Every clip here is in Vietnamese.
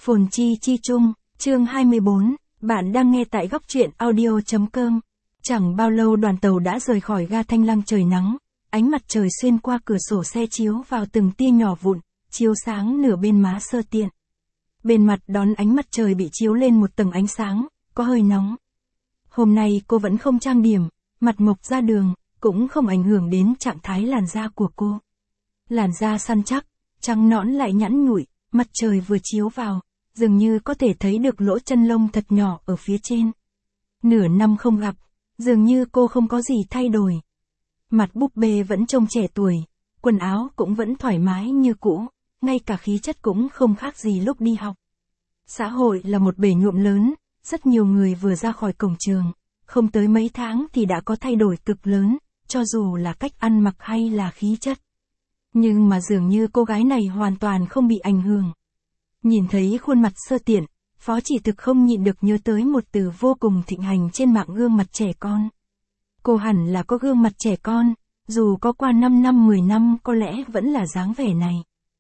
Phồn chi chi chung, chương 24, bạn đang nghe tại góc truyện audio.com. Chẳng bao lâu đoàn tàu đã rời khỏi ga Thanh Lăng, trời nắng, ánh mặt trời xuyên qua cửa sổ xe chiếu vào từng tia nhỏ vụn, chiếu sáng nửa bên má Sơ Tiện. Bên mặt đón ánh mặt trời bị chiếu lên một tầng ánh sáng, có hơi nóng. Hôm nay cô vẫn không trang điểm, mặt mộc ra đường, cũng không ảnh hưởng đến trạng thái làn da của cô. Làn da săn chắc, trắng nõn lại nhẵn nhụi, mặt trời vừa chiếu vào, dường như có thể thấy được lỗ chân lông thật nhỏ ở phía trên. Nửa năm không gặp, dường như cô không có gì thay đổi. Mặt búp bê vẫn trông trẻ tuổi, quần áo cũng vẫn thoải mái như cũ, ngay cả khí chất cũng không khác gì lúc đi học. Xã hội là một bể nhuộm lớn, rất nhiều người vừa ra khỏi cổng trường, không tới mấy tháng thì đã có thay đổi cực lớn, cho dù là cách ăn mặc hay là khí chất. Nhưng mà dường như cô gái này hoàn toàn không bị ảnh hưởng. Nhìn thấy khuôn mặt Sơ Tiện, Phó Chỉ Thực không nhịn được nhớ tới một từ vô cùng thịnh hành trên mạng: gương mặt trẻ con. Cô hẳn là có gương mặt trẻ con, dù có qua 5 năm 10 năm có lẽ vẫn là dáng vẻ này.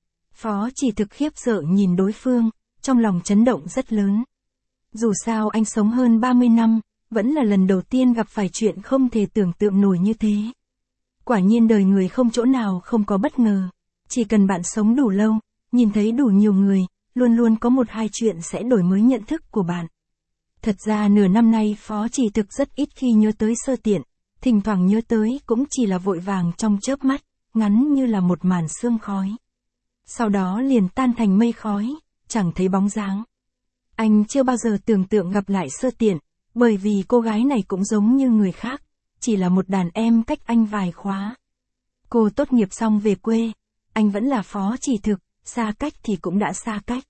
Phó Chỉ Thực khiếp sợ nhìn đối phương, trong lòng chấn động rất lớn. Dù sao anh sống hơn 30 năm, vẫn là lần đầu tiên gặp phải chuyện không thể tưởng tượng nổi như thế. Quả nhiên đời người không chỗ nào không có bất ngờ. Chỉ cần bạn sống đủ lâu, nhìn thấy đủ nhiều người, luôn luôn có một hai chuyện sẽ đổi mới nhận thức của bạn. Thật ra nửa năm nay Phó Chỉ Thực rất ít khi nhớ tới Sơ Tiện, thỉnh thoảng nhớ tới cũng chỉ là vội vàng trong chớp mắt, ngắn như là một màn sương khói. Sau đó liền tan thành mây khói, chẳng thấy bóng dáng. Anh chưa bao giờ tưởng tượng gặp lại Sơ Tiện, bởi vì cô gái này cũng giống như người khác, chỉ là một đàn em cách anh vài khóa. Cô tốt nghiệp xong về quê, anh vẫn là Phó Chỉ Thực, xa cách thì cũng đã xa cách.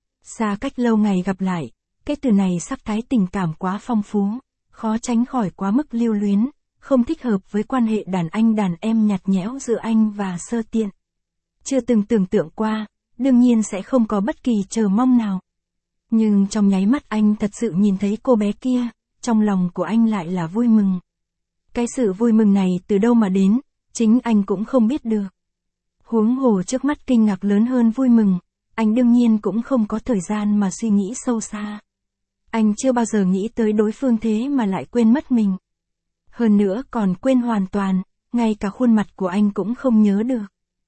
Xa cách lâu ngày gặp lại, cái từ này sắc thái tình cảm quá phong phú, khó tránh khỏi quá mức lưu luyến, không thích hợp với quan hệ đàn anh đàn em nhạt nhẽo giữa anh và Sơ Tiện. Chưa từng tưởng tượng qua, đương nhiên sẽ không có bất kỳ chờ mong nào. Nhưng trong nháy mắt anh thật sự nhìn thấy cô bé kia, trong lòng của anh lại là vui mừng. Cái sự vui mừng này từ đâu mà đến, chính anh cũng không biết được. Huống hồ trước mắt kinh ngạc lớn hơn vui mừng, anh đương nhiên cũng không có thời gian mà suy nghĩ sâu xa. Anh chưa bao giờ nghĩ tới đối phương thế mà lại quên mất mình. Hơn nữa còn quên hoàn toàn, ngay cả khuôn mặt của anh cũng không nhớ được.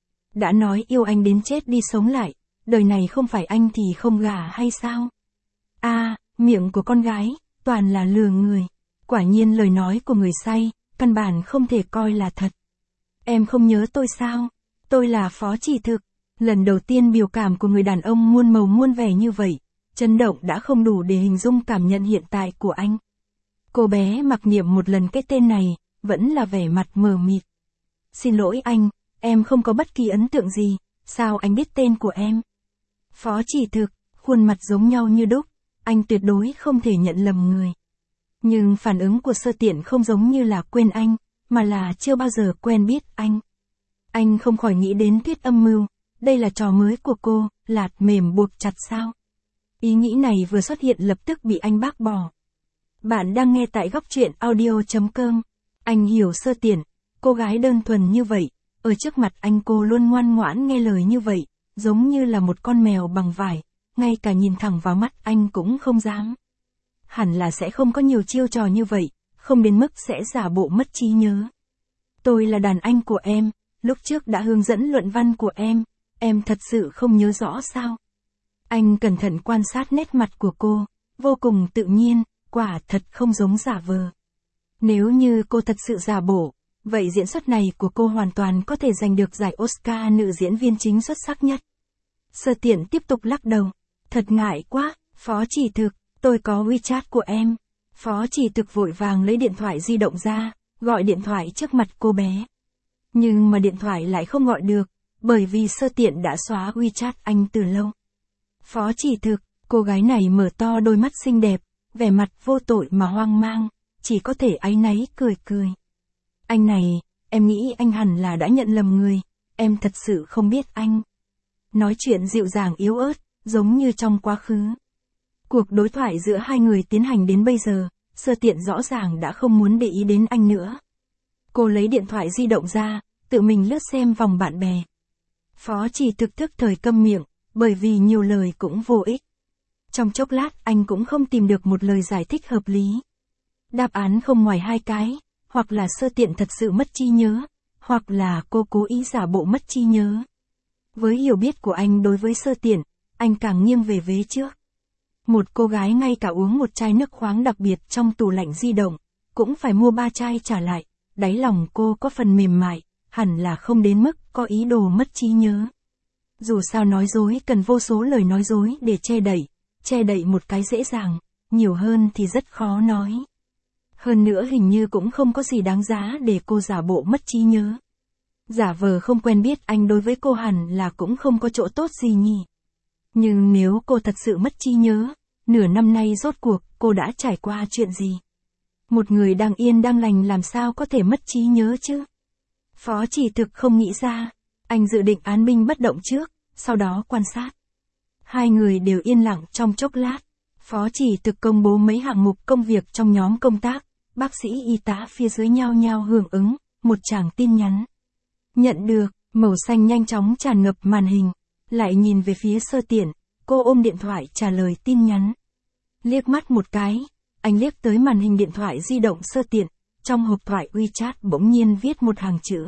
Đã nói yêu anh đến chết đi sống lại, đời này không phải anh thì không gả hay sao? Miệng của con gái, toàn là lừa người. Quả nhiên lời nói của người say, căn bản không thể coi là thật. Em không nhớ tôi sao? Tôi là Phó Chỉ Thực. Lần đầu tiên biểu cảm của người đàn ông muôn màu muôn vẻ như vậy, chấn động đã không đủ để hình dung cảm nhận hiện tại của anh. Cô bé mặc niệm một lần cái tên này, vẫn là vẻ mặt mờ mịt. Xin lỗi anh, em không có bất kỳ ấn tượng gì, sao anh biết tên của em? Phó Chỉ Thực, khuôn mặt giống nhau như đúc, anh tuyệt đối không thể nhận lầm người. Nhưng phản ứng của Sơ Tiện không giống như là quên anh, mà là chưa bao giờ quen biết anh. Anh không khỏi nghĩ đến thuyết âm mưu, đây là trò mới của cô, lạt mềm buộc chặt sao? Ý nghĩ này vừa xuất hiện lập tức bị anh bác bỏ. Bạn đang nghe tại góc truyện audio.com. Anh hiểu Sơ Tiện, cô gái đơn thuần như vậy, ở trước mặt anh cô luôn ngoan ngoãn nghe lời như vậy, giống như là một con mèo bằng vải, ngay cả nhìn thẳng vào mắt anh cũng không dám. Hẳn là sẽ không có nhiều chiêu trò như vậy, không đến mức sẽ giả bộ mất trí nhớ. Tôi là đàn anh của em, lúc trước đã hướng dẫn luận văn của em thật sự không nhớ rõ sao? Anh cẩn thận quan sát nét mặt của cô, vô cùng tự nhiên, quả thật không giống giả vờ. Nếu như cô thật sự giả bộ, vậy diễn xuất này của cô hoàn toàn có thể giành được giải Oscar nữ diễn viên chính xuất sắc nhất. Sơ Tiện tiếp tục lắc đầu, thật ngại quá, Phó Chỉ Thực, tôi có WeChat của em. Phó Chỉ Thực vội vàng lấy điện thoại di động ra, gọi điện thoại trước mặt cô bé. Nhưng mà điện thoại lại không gọi được, bởi vì Sơ Tiện đã xóa WeChat anh từ lâu. Phó Chỉ Thực, cô gái này mở to đôi mắt xinh đẹp, vẻ mặt vô tội mà hoang mang, chỉ có thể áy náy cười cười. Anh này, em nghĩ anh hẳn là đã nhận lầm người, em thật sự không biết anh. Nói chuyện dịu dàng yếu ớt, giống như trong quá khứ. Cuộc đối thoại giữa hai người tiến hành đến bây giờ, Sơ Tiện rõ ràng đã không muốn để ý đến anh nữa. Cô lấy điện thoại di động ra, tự mình lướt xem vòng bạn bè. Phó Chỉ Thực tức thời câm miệng, bởi vì nhiều lời cũng vô ích. Trong chốc lát anh cũng không tìm được một lời giải thích hợp lý. Đáp án không ngoài hai cái, hoặc là Sơ Tiện thật sự mất trí nhớ, hoặc là cô cố ý giả bộ mất trí nhớ. Với hiểu biết của anh đối với Sơ Tiện, anh càng nghiêng về vế trước. Một cô gái ngay cả uống một chai nước khoáng đặc biệt trong tủ lạnh di động, cũng phải mua 3 chai trả lại, đáy lòng cô có phần mềm mại, hẳn là không đến mức có ý đồ mất trí nhớ. Dù sao nói dối cần vô số lời nói dối để che đậy một cái dễ dàng, nhiều hơn thì rất khó nói. Hơn nữa hình như cũng không có gì đáng giá để cô giả bộ mất trí nhớ. Giả vờ không quen biết anh đối với cô hẳn là cũng không có chỗ tốt gì nhỉ. Nhưng nếu cô thật sự mất trí nhớ, nửa năm nay rốt cuộc cô đã trải qua chuyện gì? Một người đang yên đang lành làm sao có thể mất trí nhớ chứ? Phó Chỉ Thực không nghĩ ra, anh dự định án binh bất động trước, sau đó quan sát. Hai người đều yên lặng trong chốc lát. Phó Chỉ Thực công bố mấy hạng mục công việc trong nhóm công tác, bác sĩ y tá phía dưới nhao nhao hưởng ứng, một tràng tin nhắn. Nhận được, màu xanh nhanh chóng tràn ngập màn hình, lại nhìn về phía Sơ Tiện, cô ôm điện thoại trả lời tin nhắn. Liếc mắt một cái, anh liếc tới màn hình điện thoại di động Sơ Tiện, trong hộp thoại WeChat bỗng nhiên viết một hàng chữ.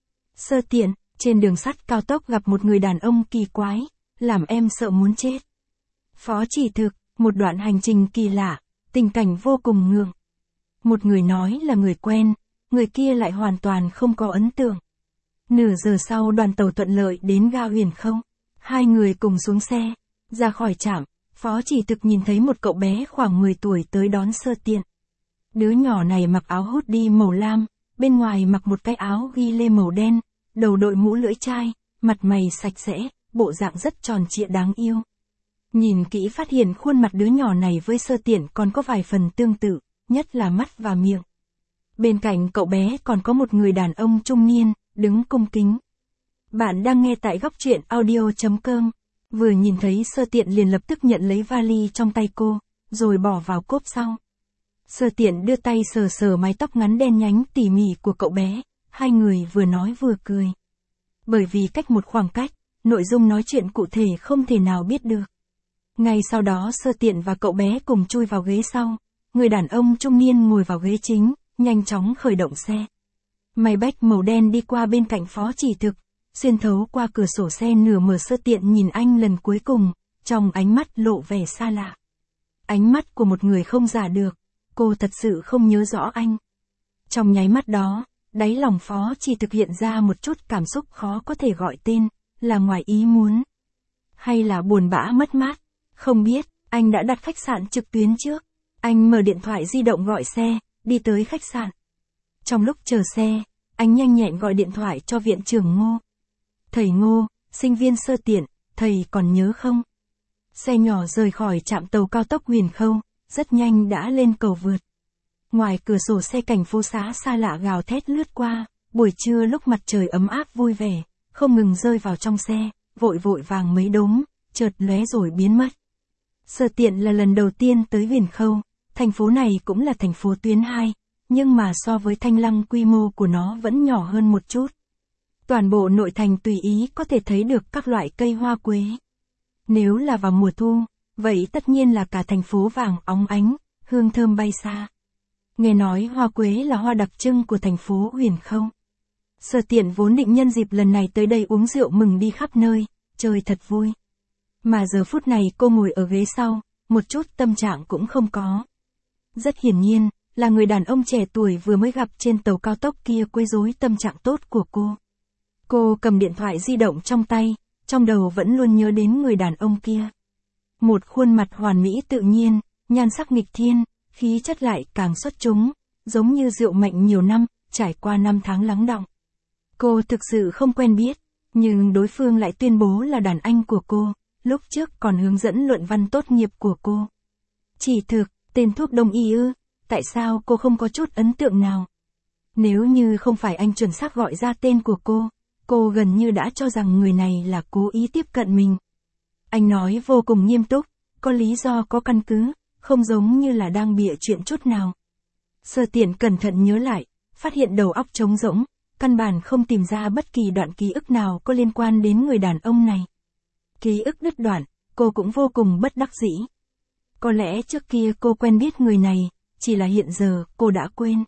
Sơ Tiện, trên đường sắt cao tốc gặp một người đàn ông kỳ quái, làm em sợ muốn chết. Phó Chỉ Thực, một đoạn hành trình kỳ lạ, tình cảnh vô cùng ngượng. Một người nói là người quen, người kia lại hoàn toàn không có ấn tượng. Nửa giờ sau đoàn tàu thuận lợi đến ga Huyền Không. Hai người cùng xuống xe, ra khỏi trạm, Phó Chỉ Thực nhìn thấy một cậu bé khoảng 10 tuổi tới đón Sơ Tiện. Đứa nhỏ này mặc áo hoodie màu lam, bên ngoài mặc một cái áo ghi lê màu đen, đầu đội mũ lưỡi chai, mặt mày sạch sẽ, bộ dạng rất tròn trịa đáng yêu. Nhìn kỹ phát hiện khuôn mặt đứa nhỏ này với Sơ Tiện còn có vài phần tương tự, nhất là mắt và miệng. Bên cạnh cậu bé còn có một người đàn ông trung niên, đứng cung kính. Bạn đang nghe tại góc truyện audio.com. Vừa nhìn thấy Sơ Tiện liền lập tức nhận lấy vali trong tay cô, rồi bỏ vào cốp sau. Sơ Tiện đưa tay sờ sờ mái tóc ngắn đen nhánh tỉ mỉ của cậu bé, hai người vừa nói vừa cười. Bởi vì cách một khoảng cách, nội dung nói chuyện cụ thể không thể nào biết được. Ngay sau đó Sơ Tiện và cậu bé cùng chui vào ghế sau, người đàn ông trung niên ngồi vào ghế chính, nhanh chóng khởi động xe. Maybach màu đen đi qua bên cạnh Phó Chỉ Thực, xuyên thấu qua cửa sổ xe nửa mở. Sơ Tiện nhìn anh lần cuối cùng, trong ánh mắt lộ vẻ xa lạ. Ánh mắt của một người không giả được, cô thật sự không nhớ rõ anh. Trong nháy mắt đó, đáy lòng Phó Chỉ Thực hiện ra một chút cảm xúc khó có thể gọi tên, là ngoài ý muốn, hay là buồn bã mất mát, không biết. Anh đã đặt khách sạn trực tuyến trước. Anh mở điện thoại di động gọi xe, đi tới khách sạn. Trong lúc chờ xe, anh nhanh nhẹn gọi điện thoại cho viện trưởng Ngô. Thầy Ngô, sinh viên Sơ Tiện, thầy còn nhớ không? Xe nhỏ rời khỏi trạm tàu cao tốc Huyền Không, rất nhanh đã lên cầu vượt. Ngoài cửa sổ xe cảnh phố xá xa lạ gào thét lướt qua, buổi trưa lúc mặt trời ấm áp vui vẻ, không ngừng rơi vào trong xe, vội vội vàng mấy đốm, chợt lóe rồi biến mất. Sơ Tiện là lần đầu tiên tới Huyền Không, thành phố này cũng là thành phố tuyến 2, nhưng mà so với Thanh Lăng quy mô của nó vẫn nhỏ hơn một chút. Toàn bộ nội thành tùy ý có thể thấy được các loại cây hoa quế. Nếu là vào mùa thu, vậy tất nhiên là cả thành phố vàng óng ánh, hương thơm bay xa. Nghe nói hoa quế là hoa đặc trưng của thành phố Huyền Không. Sơ Tiện vốn định nhân dịp lần này tới đây uống rượu mừng đi khắp nơi, chơi thật vui. Mà giờ phút này cô ngồi ở ghế sau, một chút tâm trạng cũng không có. Rất hiển nhiên, là người đàn ông trẻ tuổi vừa mới gặp trên tàu cao tốc kia quấy rối tâm trạng tốt của cô. Cô cầm điện thoại di động trong tay, trong đầu vẫn luôn nhớ đến người đàn ông kia. Một khuôn mặt hoàn mỹ tự nhiên, nhan sắc nghịch thiên, khí chất lại càng xuất chúng, giống như rượu mạnh nhiều năm, trải qua năm tháng lắng đọng. Cô thực sự không quen biết, nhưng đối phương lại tuyên bố là đàn anh của cô, lúc trước còn hướng dẫn luận văn tốt nghiệp của cô. Chỉ Thực, tên thuốc đông y ư, tại sao cô không có chút ấn tượng nào? Nếu như không phải anh chuẩn xác gọi ra tên của cô gần như đã cho rằng người này là cố ý tiếp cận mình. Anh nói vô cùng nghiêm túc, có lý do có căn cứ, không giống như là đang bịa chuyện chút nào. Sơ Tiện cẩn thận nhớ lại, phát hiện đầu óc trống rỗng, căn bản không tìm ra bất kỳ đoạn ký ức nào có liên quan đến người đàn ông này. Ký ức đứt đoạn, cô cũng vô cùng bất đắc dĩ. Có lẽ trước kia cô quen biết người này, chỉ là hiện giờ cô đã quên.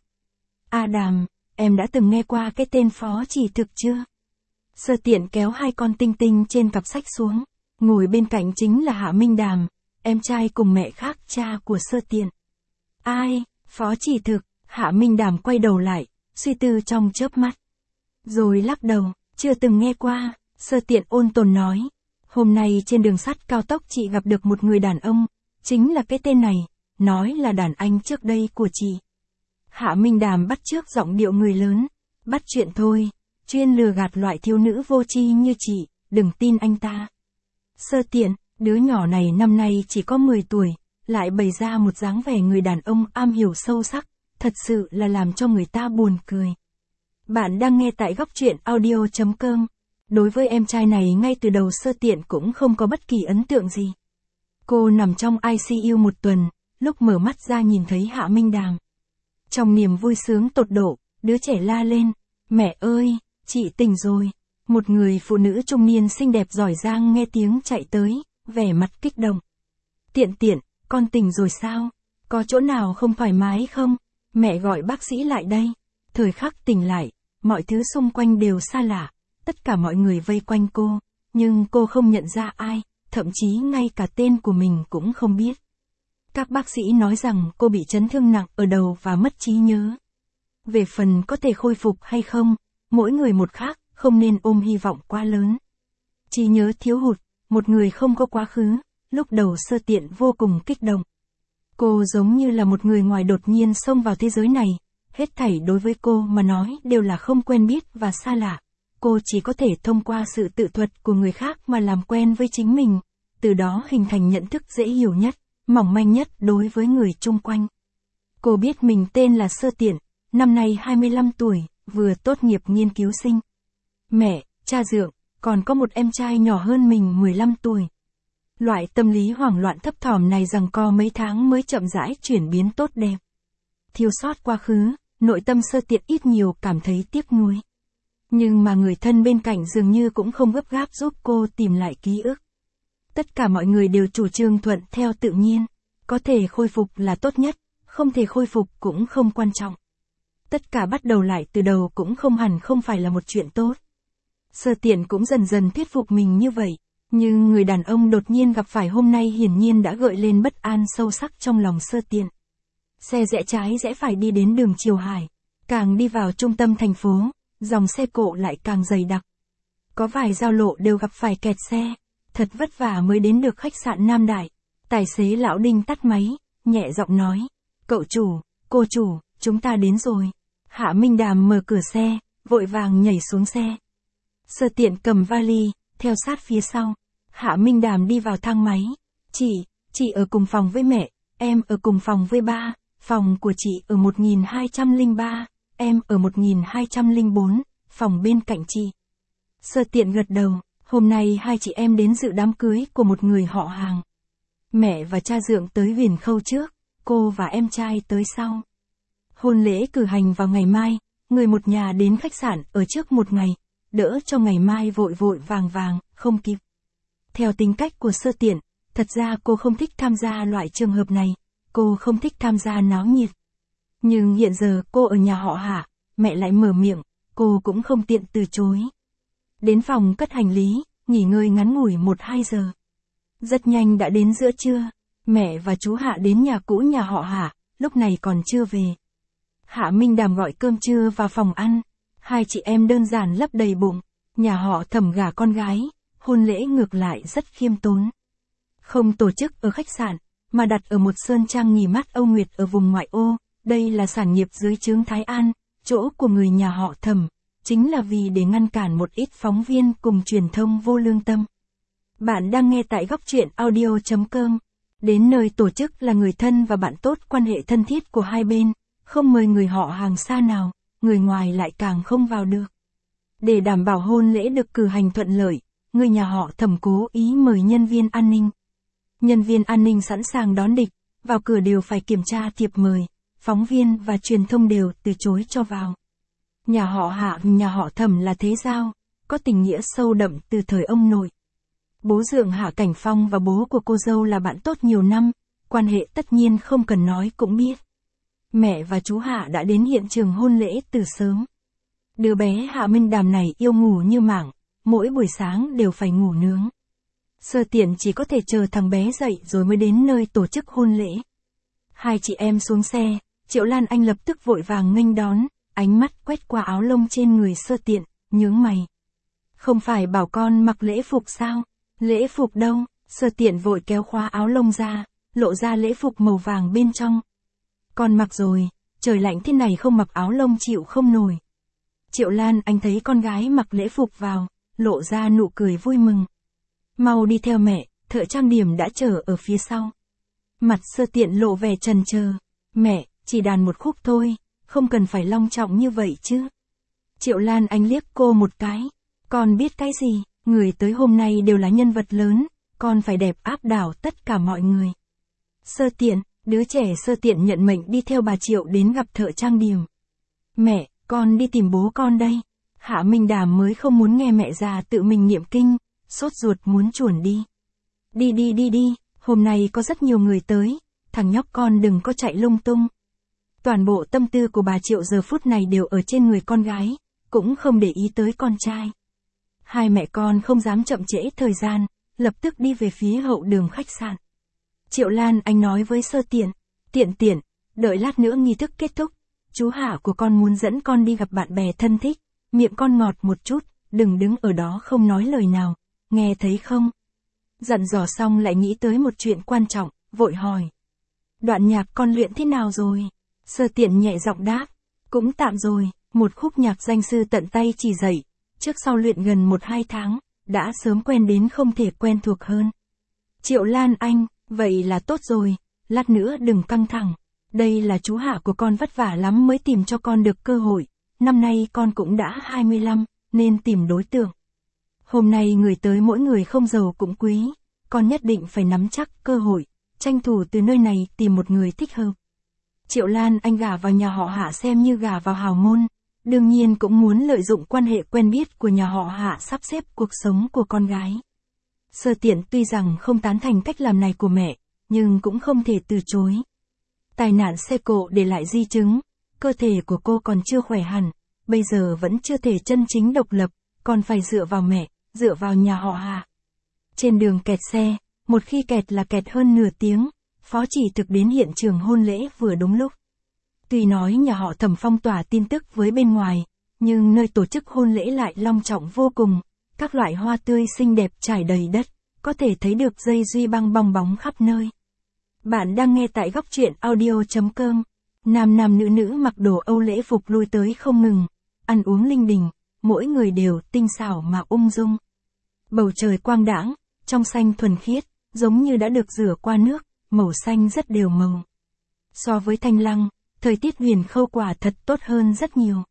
Adam, em đã từng nghe qua cái tên Phó Chỉ Thực chưa? Sơ Tiện kéo hai con tinh tinh trên cặp sách xuống. Ngồi bên cạnh chính là Hạ Minh Đàm, em trai cùng mẹ khác cha của Sơ Tiện. Ai, Phó Chỉ Thực? Hạ Minh Đàm quay đầu lại, suy tư trong chớp mắt. Rồi lắc đầu, chưa từng nghe qua. Sơ Tiện ôn tồn nói. Hôm nay trên đường sắt cao tốc chị gặp được một người đàn ông, chính là cái tên này, nói là đàn anh trước đây của chị. Hạ Minh Đàm bắt chước giọng điệu người lớn. Bắt chuyện thôi, chuyên lừa gạt loại thiếu nữ vô tri như chị, đừng tin anh ta. Sơ Tiện, đứa nhỏ này năm nay chỉ có 10 tuổi, lại bày ra một dáng vẻ người đàn ông am hiểu sâu sắc, thật sự là làm cho người ta buồn cười. Bạn đang nghe tại góc truyện audio.com. Đối với em trai này ngay từ đầu Sơ Tiện cũng không có bất kỳ ấn tượng gì. Cô nằm trong ICU một tuần, lúc mở mắt ra nhìn thấy Hạ Minh Đàm. Trong niềm vui sướng tột độ, đứa trẻ la lên, mẹ ơi, chị tỉnh rồi. Một người phụ nữ trung niên xinh đẹp giỏi giang nghe tiếng chạy tới, vẻ mặt kích động. Tiện Tiện, con tỉnh rồi sao? Có chỗ nào không thoải mái không? Mẹ gọi bác sĩ lại đây. Thời khắc tỉnh lại, mọi thứ xung quanh đều xa lạ. Tất cả mọi người vây quanh cô, nhưng cô không nhận ra ai, thậm chí ngay cả tên của mình cũng không biết. Các bác sĩ nói rằng cô bị chấn thương nặng ở đầu và mất trí nhớ. Về phần có thể khôi phục hay không, mỗi người một khác, không nên ôm hy vọng quá lớn. Trí nhớ thiếu hụt, một người không có quá khứ, lúc đầu Sơ Tiện vô cùng kích động. Cô giống như là một người ngoài đột nhiên xông vào thế giới này, hết thảy đối với cô mà nói đều là không quen biết và xa lạ. Cô chỉ có thể thông qua sự tự thuật của người khác mà làm quen với chính mình, từ đó hình thành nhận thức dễ hiểu nhất, mỏng manh nhất đối với người chung quanh. Cô biết mình tên là Sơ Tiện, năm nay 25 tuổi, vừa tốt nghiệp nghiên cứu sinh. Mẹ, cha dượng, còn có một em trai nhỏ hơn mình 15 tuổi. Loại tâm lý hoảng loạn thấp thỏm này giằng co mấy tháng mới chậm rãi chuyển biến tốt đẹp. Thiếu sót quá khứ, nội tâm Sơ Tiện ít nhiều cảm thấy tiếc nuối. Nhưng mà người thân bên cạnh dường như cũng không gấp gáp giúp cô tìm lại ký ức. Tất cả mọi người đều chủ trương thuận theo tự nhiên, có thể khôi phục là tốt nhất, không thể khôi phục cũng không quan trọng. Tất cả bắt đầu lại từ đầu cũng không hẳn không phải là một chuyện tốt. Sơ Tiện cũng dần dần thuyết phục mình như vậy, nhưng người đàn ông đột nhiên gặp phải hôm nay hiển nhiên đã gợi lên bất an sâu sắc trong lòng Sơ Tiện. Xe rẽ trái rẽ phải đi đến đường Triều Hải, càng đi vào trung tâm thành phố, dòng xe cộ lại càng dày đặc. Có vài giao lộ đều gặp phải kẹt xe, thật vất vả mới đến được khách sạn Nam Đại. Tài xế lão Đinh tắt máy, nhẹ giọng nói, cậu chủ, cô chủ, chúng ta đến rồi. Hạ Minh Đàm mở cửa xe, vội vàng nhảy xuống xe. Sơ Tiện cầm vali, theo sát phía sau. Hạ Minh Đàm đi vào thang máy. Chị ở cùng phòng với mẹ, em ở cùng phòng với ba, phòng của chị ở 1203, em ở 1204, phòng bên cạnh chị. Sơ Tiện gật đầu, hôm nay hai chị em đến dự đám cưới của một người họ hàng. Mẹ và cha dượng tới Huyền Khâu trước, cô và em trai tới sau. Hôn lễ cử hành vào ngày mai, người một nhà đến khách sạn ở trước một ngày, đỡ cho ngày mai vội vội vàng vàng, không kịp. Theo tính cách của Sơ Tiện, thật ra cô không thích tham gia loại trường hợp này, cô không thích tham gia náo nhiệt. Nhưng hiện giờ cô ở nhà họ Hạ, mẹ lại mở miệng, cô cũng không tiện từ chối. Đến phòng cất hành lý, nghỉ ngơi ngắn ngủi 1-2 giờ. Rất nhanh đã đến giữa trưa, mẹ và chú Hạ đến nhà cũ nhà họ Hạ, lúc này còn chưa về. Hạ Minh Đàm gọi cơm trưa vào phòng ăn, hai chị em đơn giản lấp đầy bụng, nhà họ Thẩm gả con gái, hôn lễ ngược lại rất khiêm tốn. Không tổ chức ở khách sạn, mà đặt ở một sơn trang nghỉ mát Âu Nguyệt ở vùng ngoại ô, đây là sản nghiệp dưới trướng Thái An, chỗ của người nhà họ Thẩm, chính là vì để ngăn cản một ít phóng viên cùng truyền thông vô lương tâm. Bạn đang nghe tại góc truyện audio.com. Đến nơi tổ chức là người thân và bạn tốt quan hệ thân thiết của hai bên, không mời người họ hàng xa nào, người ngoài lại càng không vào được. Để đảm bảo hôn lễ được cử hành thuận lợi, người nhà họ Thẩm cố ý mời nhân viên an ninh. Nhân viên an ninh sẵn sàng đón địch, vào cửa đều phải kiểm tra thiệp mời, phóng viên và truyền thông đều từ chối cho vào. Nhà họ Hạ, nhà họ Thẩm là thế giao, có tình nghĩa sâu đậm từ thời ông nội. Bố dượng Hạ Cảnh Phong và bố của cô dâu là bạn tốt nhiều năm, quan hệ tất nhiên không cần nói cũng biết. Mẹ và chú Hạ đã đến hiện trường hôn lễ từ sớm. Đứa bé Hạ Minh Đàm này yêu ngủ như mảng, mỗi buổi sáng đều phải ngủ nướng. Sơ Tiện chỉ có thể chờ thằng bé dậy rồi mới đến nơi tổ chức hôn lễ. Hai chị em xuống xe, Triệu Lan Anh lập tức vội vàng nghênh đón, ánh mắt quét qua áo lông trên người Sơ Tiện, nhướng mày. Không phải bảo con mặc lễ phục sao? Lễ phục đâu? Sơ Tiện vội kéo khóa áo lông ra, lộ ra lễ phục màu vàng bên trong. Con mặc rồi, trời lạnh thế này không mặc áo lông chịu không nổi. Triệu Lan Anh thấy con gái mặc lễ phục vào, lộ ra nụ cười vui mừng. Mau đi theo mẹ, thợ trang điểm đã chờ ở phía sau. Mặt Sơ Tiện lộ vẻ chần chờ. Mẹ, chỉ đàn một khúc thôi, không cần phải long trọng như vậy chứ. Triệu Lan Anh liếc cô một cái. Con biết cái gì, người tới hôm nay đều là nhân vật lớn, con phải đẹp áp đảo tất cả mọi người. Sơ Tiện, đứa trẻ Sơ Tiện nhận mệnh đi theo bà Triệu đến gặp thợ trang điểm. Mẹ, con đi tìm bố con đây. Hạ Minh Đàm mới không muốn nghe mẹ già tự mình niệm kinh, sốt ruột muốn chuồn đi. Đi, hôm nay có rất nhiều người tới, thằng nhóc con đừng có chạy lung tung. Toàn bộ tâm tư của bà Triệu giờ phút này đều ở trên người con gái, cũng không để ý tới con trai. Hai mẹ con không dám chậm trễ thời gian, lập tức đi về phía hậu đường khách sạn. Triệu Lan Anh nói với Sơ Tiện, Tiện, đợi lát nữa nghi thức kết thúc, chú Hạ của con muốn dẫn con đi gặp bạn bè thân thích, miệng con ngọt một chút, đừng đứng ở đó không nói lời nào, nghe thấy không? Dặn dò xong lại nghĩ tới một chuyện quan trọng, vội hỏi. Đoạn nhạc con luyện thế nào rồi? Sơ Tiện nhẹ giọng đáp, cũng tạm rồi, một khúc nhạc danh sư tận tay chỉ dạy, trước sau luyện gần 1-2 tháng, đã sớm quen đến không thể quen thuộc hơn. Triệu Lan Anh, vậy là tốt rồi, lát nữa đừng căng thẳng, đây là chú Hạ của con vất vả lắm mới tìm cho con được cơ hội, năm nay con cũng đã 25, nên tìm đối tượng. Hôm nay người tới mỗi người không giàu cũng quý, con nhất định phải nắm chắc cơ hội, tranh thủ từ nơi này tìm một người thích hợp. Triệu Lan Anh gả vào nhà họ Hạ xem như gả vào hào môn, đương nhiên cũng muốn lợi dụng quan hệ quen biết của nhà họ Hạ sắp xếp cuộc sống của con gái. Sơ Tiện tuy rằng không tán thành cách làm này của mẹ, nhưng cũng không thể từ chối. Tai nạn xe cộ để lại di chứng, cơ thể của cô còn chưa khỏe hẳn, bây giờ vẫn chưa thể chân chính độc lập, còn phải dựa vào mẹ, dựa vào nhà họ Hạ. Trên đường kẹt xe, một khi kẹt là kẹt hơn nửa tiếng, Phó Chỉ Thực đến hiện trường hôn lễ vừa đúng lúc. Tuy nói nhà họ Thẩm phong tỏa tin tức với bên ngoài, nhưng nơi tổ chức hôn lễ lại long trọng vô cùng, các loại hoa tươi xinh đẹp trải đầy đất, có thể thấy được dây duy băng bong bóng khắp nơi. Bạn đang nghe tại góc truyện audio.com. Nam nữ mặc đồ Âu lễ phục lui tới không ngừng, ăn uống linh đình, mỗi người đều tinh xảo mà ung dung. Bầu trời quang đãng, trong xanh thuần khiết, giống như đã được rửa qua nước, màu xanh rất đều màu. So với Thanh Lăng, thời tiết Huyền Khâu quả thật tốt hơn rất nhiều.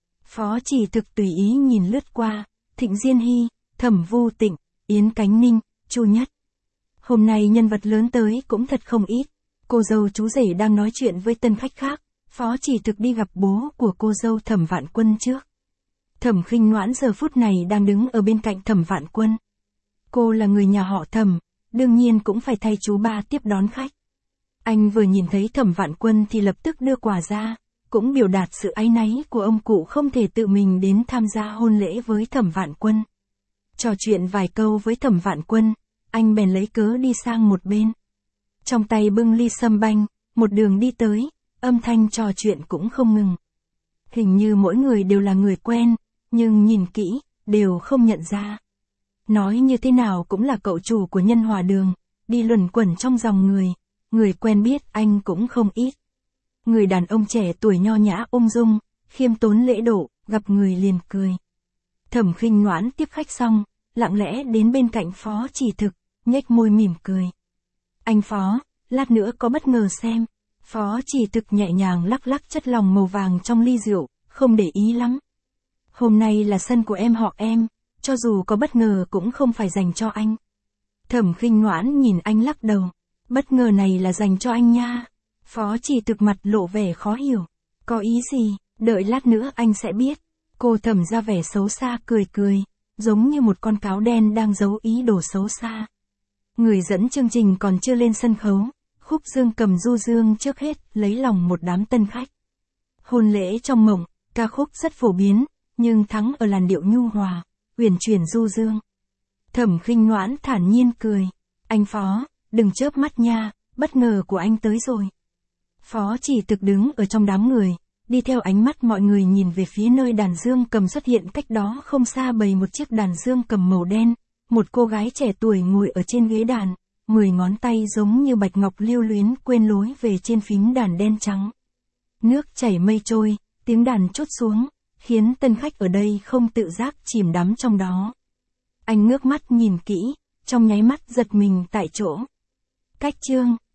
Phó Chỉ Thực tùy ý nhìn lướt qua, Thịnh Diên Hy, Thẩm Vu Tịnh, Yến Cánh Ninh, Chu Nhất. Hôm nay nhân vật lớn tới cũng thật không ít. Cô dâu chú rể đang nói chuyện với tân khách khác, Phó Chỉ Thực đi gặp bố của cô dâu Thẩm Vạn Quân trước. Thẩm Khinh Noãn giờ phút này đang đứng ở bên cạnh Thẩm Vạn Quân. Cô là người nhà họ Thẩm, đương nhiên cũng phải thay chú ba tiếp đón khách. Anh vừa nhìn thấy Thẩm Vạn Quân thì lập tức đưa quà ra, cũng biểu đạt sự áy náy của ông cụ không thể tự mình đến tham gia hôn lễ với Thẩm Vạn Quân. Trò chuyện vài câu với Thẩm Vạn Quân, anh bèn lấy cớ đi sang một bên. Trong tay bưng ly sâm banh, một đường đi tới, âm thanh trò chuyện cũng không ngừng. Hình như mỗi người đều là người quen, nhưng nhìn kỹ, đều không nhận ra. Nói như thế nào cũng là cậu chủ của Nhân Hòa Đường, đi luẩn quẩn trong dòng người quen biết anh cũng không ít. Người đàn ông trẻ tuổi nho nhã ung dung, khiêm tốn lễ độ, gặp người liền cười. Thẩm Khinh Noãn tiếp khách xong, lặng lẽ đến bên cạnh Phó Chỉ Thực, nhếch môi mỉm cười. Anh Phó, lát nữa có bất ngờ xem. Phó Chỉ Thực nhẹ nhàng lắc chất lòng màu vàng trong ly rượu, không để ý lắm. Hôm nay là sân của em họ em, cho dù có bất ngờ cũng không phải dành cho anh. Thẩm Khinh Noãn nhìn anh lắc đầu. Bất ngờ này là dành cho anh nha. Phó Chỉ Thực mặt lộ vẻ khó hiểu. Có ý gì, đợi lát nữa anh sẽ biết. Cô Thẩm ra vẻ xấu xa cười, giống như một con cáo đen đang giấu ý đồ xấu xa. Người dẫn chương trình còn chưa lên sân khấu, Khúc dương cầm du dương trước hết lấy lòng một đám tân khách. Hôn lễ trong mộng, ca khúc rất phổ biến, nhưng thắng ở làn điệu nhu hòa, uyển chuyển du dương. Thẩm Khinh Noãn thản nhiên cười. Anh Phó, đừng chớp mắt nha, bất ngờ của anh tới rồi. Phó Chỉ Thực đứng ở trong đám người, đi theo ánh mắt mọi người nhìn về phía nơi đàn dương cầm xuất hiện cách đó không xa bày một chiếc đàn dương cầm màu đen, một cô gái trẻ tuổi ngồi ở trên ghế đàn, 10 ngón tay giống như bạch ngọc lưu luyến quên lối về trên phím đàn đen trắng. Nước chảy mây trôi, tiếng đàn trút xuống, khiến tân khách ở đây không tự giác chìm đắm trong đó. Anh ngước mắt nhìn kỹ, trong nháy mắt giật mình tại chỗ. Cách chương